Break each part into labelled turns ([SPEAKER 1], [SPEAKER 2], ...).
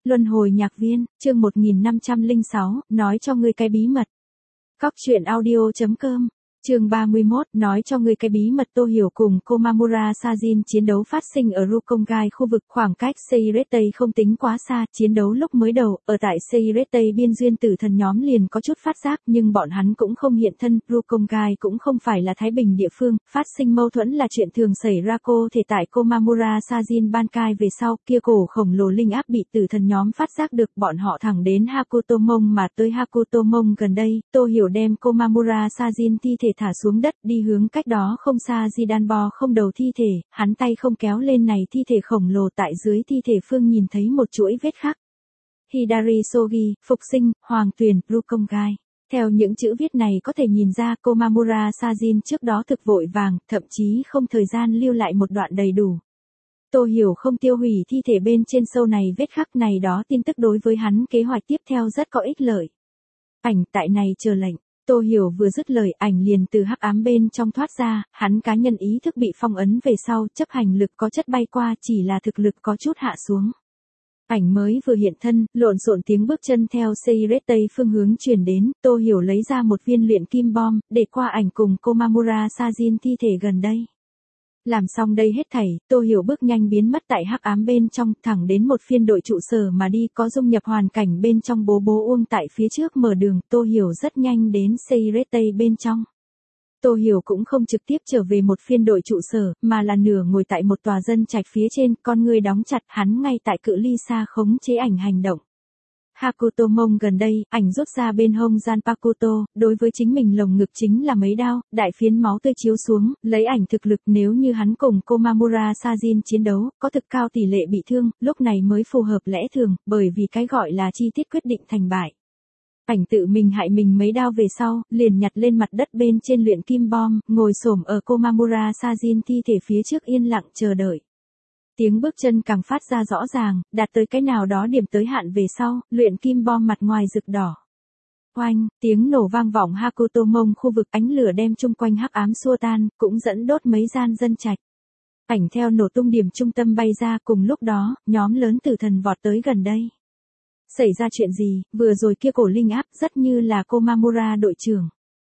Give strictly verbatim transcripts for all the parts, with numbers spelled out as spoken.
[SPEAKER 1] Luân hồi nhạc viên, chương một nghìn năm trăm lẻ sáu, nói cho ngươi cái bí mật. Cóc truyện audio chấm com, chương ba mươi mốt, nói cho ngươi cái bí mật. Tô Hiểu cùng Komamura Sajin chiến đấu phát sinh ở Rukongai khu vực, khoảng cách Seiretei không tính quá xa. Chiến đấu lúc mới đầu, ở tại Seiretei biên duyên tử thần nhóm liền có chút phát giác, nhưng bọn hắn cũng không hiện thân. Rukongai cũng không phải là Thái Bình địa phương, phát sinh mâu thuẫn là chuyện thường xảy ra. Cô thể tại Komamura Sajin Bankai về sau, kia cổ khổng lồ linh áp bị tử thần nhóm phát giác được, bọn họ thẳng đến Hakutomon mà tới. Hakutomon gần đây, Tô Hiểu đem Komamura Sajin thi thể thả xuống đất, đi hướng cách đó không xa Jidanbo không đầu thi thể, hắn tay không kéo lên này thi thể khổng lồ, tại dưới thi thể phương nhìn thấy một chuỗi vết khắc. Hidari Sogi, phục sinh, hoàng tuyền, Rukongai. Theo những chữ viết này có thể nhìn ra Komamura Sajin trước đó thực vội vàng, thậm chí không thời gian lưu lại một đoạn đầy đủ. Tô Hiểu không tiêu hủy thi thể bên trên sâu này vết khắc này, đó tin tức đối với hắn kế hoạch tiếp theo rất có ích lợi. Ảnh tại này chờ lệnh. Tô Hiểu vừa dứt lời, ảnh liền từ hắc ám bên trong thoát ra, hắn cá nhân ý thức bị phong ấn về sau, chấp hành lực có chất bay qua, chỉ là thực lực có chút hạ xuống. Ảnh mới vừa hiện thân, lộn xộn tiếng bước chân theo Seiretei phương hướng truyền đến. Tô Hiểu lấy ra một viên luyện kim bom, để qua ảnh cùng Komamura Sajin thi thể gần đây. Làm xong đây hết thảy, Tô Hiểu bước nhanh biến mất tại hắc ám bên trong, thẳng đến một phiên đội trụ sở mà đi, có dung nhập hoàn cảnh bên trong. Bố bố Uông tại phía trước mở đường, Tô Hiểu rất nhanh đến Seiretei bên trong. Tô Hiểu cũng không trực tiếp trở về một phiên đội trụ sở, mà là nửa ngồi tại một tòa dân trạch phía trên, con người đóng chặt, hắn ngay tại cự ly xa khống chế ảnh hành động. Hakutomon gần đây, ảnh rút ra bên hông Zanpakuto, đối với chính mình lồng ngực chính là mấy đao, đại phiến máu tươi chiếu xuống, lấy ảnh thực lực nếu như hắn cùng Komamura Sajin chiến đấu, có thực cao tỷ lệ bị thương, lúc này mới phù hợp lẽ thường, bởi vì cái gọi là chi tiết quyết định thành bại. Ảnh tự mình hại mình mấy đao về sau, liền nhặt lên mặt đất bên trên luyện kim bom, ngồi xổm ở Komamura Sajin thi thể phía trước yên lặng chờ đợi. Tiếng bước chân càng phát ra rõ ràng, đạt tới cái nào đó điểm tới hạn về sau, luyện kim bom mặt ngoài rực đỏ. Oanh, tiếng nổ vang vọng Hakutomon khu vực, ánh lửa đem chung quanh hắc ám xua tan, cũng dẫn đốt mấy gian dân trạch. Ảnh theo nổ tung điểm trung tâm bay ra, cùng lúc đó, nhóm lớn tử thần vọt tới gần đây. Xảy ra chuyện gì, vừa rồi kia cổ linh áp rất như là Komamura đội trưởng.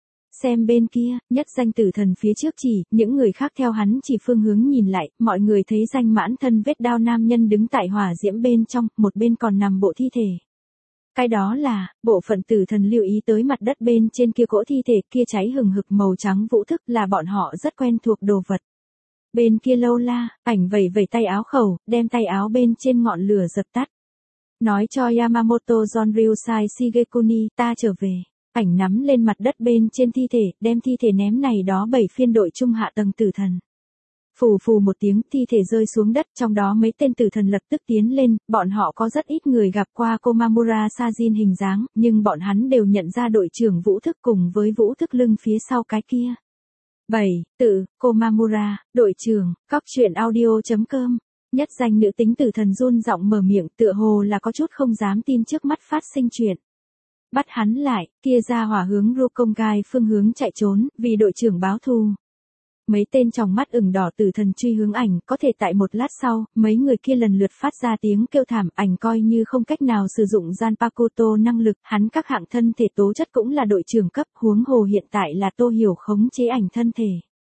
[SPEAKER 1] Xem bên kia, nhất danh tử thần phía trước chỉ, những người khác theo hắn chỉ phương hướng nhìn lại, mọi người thấy danh mãn thân vết đao nam nhân đứng tại hỏa diễm bên trong, một bên còn nằm bộ thi thể. Cái đó là, bộ phận tử thần lưu ý tới mặt đất bên trên kia cỗ thi thể kia cháy hừng hực màu trắng vũ thức, là bọn họ rất quen thuộc đồ vật. Bên kia lâu la, ảnh vẩy vẩy tay áo khẩu, đem tay áo bên trên ngọn lửa dập tắt. Nói cho Yamamoto Zonryusai Shigekuni, ta trở về. Ảnh nắm lên mặt đất bên trên thi thể, đem thi thể ném này đó bảy phiên đội trung hạ tầng tử thần. Phù phù một tiếng, thi thể rơi xuống đất, trong đó mấy tên tử thần lập tức tiến lên, bọn họ có rất ít người gặp qua Komamura Sajin hình dáng, nhưng bọn hắn đều nhận ra đội trưởng vũ thức cùng với vũ thức lưng phía sau cái kia. bảy. Tự, Komamura, đội trưởng, cóc truyện audio chấm com. Nhất danh nữ tính tử thần run giọng mở miệng, tựa hồ là có chút không dám tin trước mắt phát sinh chuyện. Bắt hắn lại, kia ra hỏa hướng Rukongai phương hướng chạy trốn, vì đội trưởng báo thù. Mấy tên trong mắt ửng đỏ tử thần truy hướng ảnh, có thể tại một lát sau, mấy người kia lần lượt phát ra tiếng kêu thảm, ảnh coi như không cách nào sử dụng Zanpakuto năng lực, hắn các hạng thân thể tố chất cũng là đội trưởng cấp, huống hồ hiện tại là Tô Hiểu khống chế ảnh thân thể.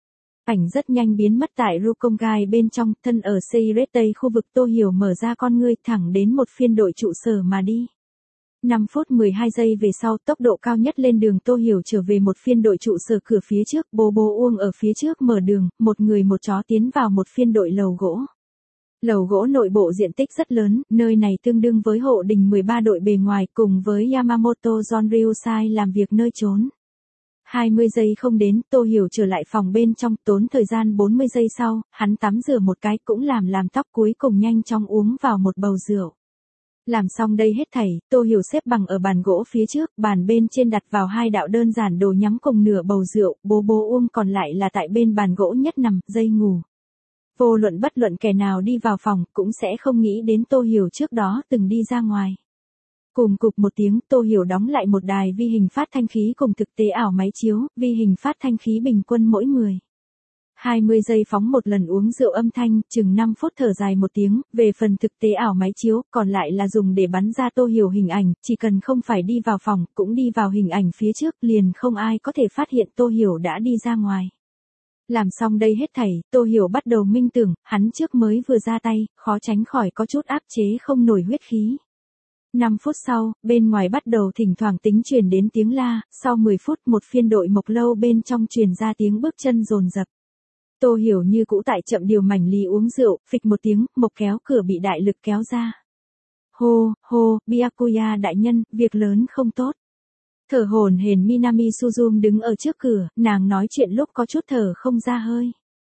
[SPEAKER 1] Ảnh rất nhanh biến mất tại Rukongai bên trong, thân ở Seiretei khu vực. Tô Hiểu mở ra con ngươi, thẳng đến một phiên đội trụ sở mà đi. năm phút mười hai giây về sau, tốc độ cao nhất lên đường. Tô Hiểu trở về một phiên đội trụ sở cửa phía trước, bố bố Uông ở phía trước mở đường, một người một chó tiến vào một phiên đội lầu gỗ. Lầu gỗ nội bộ diện tích rất lớn, nơi này tương đương với hộ đình mười ba đội bề ngoài, cùng với Yamamoto Zonryusai làm việc nơi trốn. hai mươi giây không đến, Tô Hiểu trở lại phòng bên trong, tốn thời gian bốn mươi giây sau, hắn tắm rửa một cái, cũng làm làm tóc, cuối cùng nhanh chóng uống vào một bầu rượu. Làm xong đây hết thảy, Tô Hiểu xếp bằng ở bàn gỗ phía trước, bàn bên trên đặt vào hai đạo đơn giản đồ nhắm cùng nửa bầu rượu, bố bố Uông còn lại là tại bên bàn gỗ nhất nằm, dây ngủ. Vô luận bất luận kẻ nào đi vào phòng, cũng sẽ không nghĩ đến Tô Hiểu trước đó từng đi ra ngoài. Cùng cục một tiếng, Tô Hiểu đóng lại một đài vi hình phát thanh khí cùng thực tế ảo máy chiếu, vi hình phát thanh khí bình quân mỗi người. hai mươi giây phóng một lần uống rượu âm thanh, chừng năm phút thở dài một tiếng, về phần thực tế ảo máy chiếu, còn lại là dùng để bắn ra Tô Hiểu hình ảnh, chỉ cần không phải đi vào phòng, cũng đi vào hình ảnh phía trước, liền không ai có thể phát hiện Tô Hiểu đã đi ra ngoài. Làm xong đây hết thảy, Tô Hiểu bắt đầu minh tưởng, hắn trước mới vừa ra tay, khó tránh khỏi có chút áp chế không nổi huyết khí. năm phút sau, bên ngoài bắt đầu thỉnh thoảng tính truyền đến tiếng la, sau mười phút một phiên đội mộc lâu bên trong truyền ra tiếng bước chân dồn dập. Tô Hiểu như cũ tại chậm điều mảnh ly uống rượu, phịch một tiếng, mộc kéo cửa bị đại lực kéo ra. Hô, hô, Byakuya đại nhân, việc lớn không tốt. Thở hổn hển Minami Suzum đứng ở trước cửa, nàng nói chuyện lúc có chút thở không ra hơi.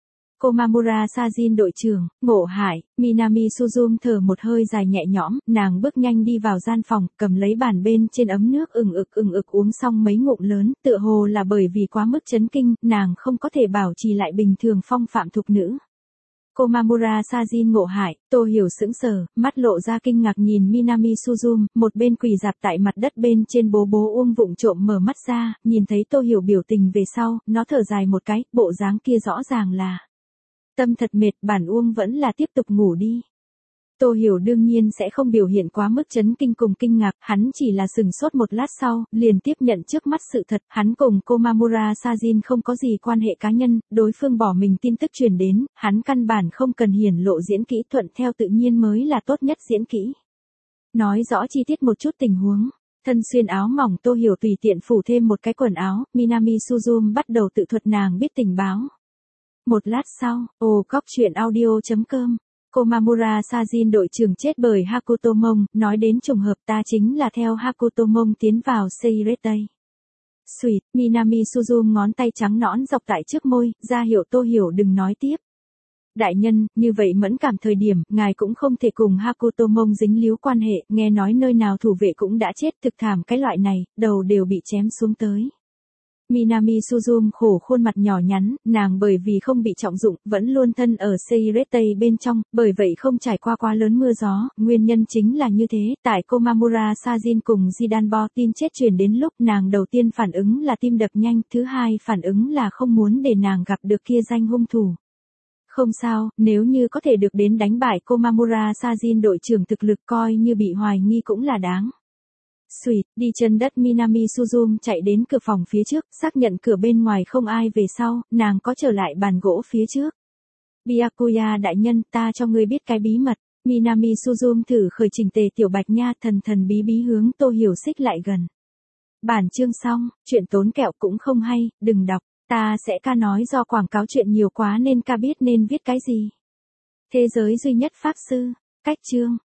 [SPEAKER 1] Komamura Sajin đội trưởng, Ngộ Hải, Minami Suzum thở một hơi dài nhẹ nhõm, nàng bước nhanh đi vào gian phòng, cầm lấy bàn bên trên ấm nước ừng ực ừng ực uống xong mấy ngụm lớn, tựa hồ là bởi vì quá mức chấn kinh, nàng không có thể bảo trì lại bình thường phong phạm thục nữ. Komamura Sajin Ngộ Hải, Tô Hiểu sững sờ, mắt lộ ra kinh ngạc nhìn Minami Suzum, một bên quỳ dạp tại mặt đất bên trên bố bố Uông vụng trộm mở mắt ra, nhìn thấy Tô Hiểu biểu tình về sau, nó thở dài một cái, bộ dáng kia rõ ràng là tâm thật mệt, bản Uông vẫn là tiếp tục ngủ đi. Tô Hiểu đương nhiên sẽ không biểu hiện quá mức chấn kinh cùng kinh ngạc, hắn chỉ là sừng sốt một lát sau, liền tiếp nhận trước mắt sự thật, hắn cùng Komamura Sajin không có gì quan hệ cá nhân, đối phương bỏ mình tin tức truyền đến, hắn căn bản không cần hiển lộ diễn kỹ, thuận theo tự nhiên mới là tốt nhất diễn kỹ. Nói rõ chi tiết một chút tình huống. Thân xuyên áo mỏng Tô Hiểu tùy tiện phủ thêm một cái quần áo, Minami Suzum bắt đầu tự thuật nàng biết tình báo. Một lát sau, ồ cóc truyện audio.com, Komamura Sajin đội trưởng chết bởi Hakuto Mông, nói đến trùng hợp ta chính là theo Hakuto Mông tiến vào Seiretei. Sweet, Minami Suzum ngón tay trắng nõn dọc tại trước môi, ra hiệu Tô Hiểu đừng nói tiếp. Đại nhân, như vậy mẫn cảm thời điểm, ngài cũng không thể cùng Hakuto Mông dính líu quan hệ, nghe nói nơi nào thủ vệ cũng đã chết, thực thảm cái loại này, đầu đều bị chém xuống tới. Minami Suzum khổ khuôn mặt nhỏ nhắn, nàng bởi vì không bị trọng dụng, vẫn luôn thân ở Seiretei bên trong, bởi vậy không trải qua quá lớn mưa gió, nguyên nhân chính là như thế, tại Komamura Sajin cùng Jidanbo tin chết truyền đến lúc nàng đầu tiên phản ứng là tim đập nhanh, thứ hai phản ứng là không muốn để nàng gặp được kia danh hung thủ. Không sao, nếu như có thể được đến đánh bại Komamura Sajin đội trưởng thực lực coi như bị hoài nghi cũng là đáng. Sweet, đi chân đất Minami Suzum chạy đến cửa phòng phía trước, xác nhận cửa bên ngoài không ai về sau, nàng có trở lại bàn gỗ phía trước. Byakuya đại nhân, ta cho ngươi biết cái bí mật. Minami Suzum thử khởi trình tề tiểu bạch nha thần thần bí bí hướng Tô Hiểu xích lại gần. Bản chương xong, chuyện tốn kẹo cũng không hay, đừng đọc, ta sẽ ca nói do quảng cáo chuyện nhiều quá nên ca biết nên viết cái gì. Thế giới duy nhất pháp sư, cách chương.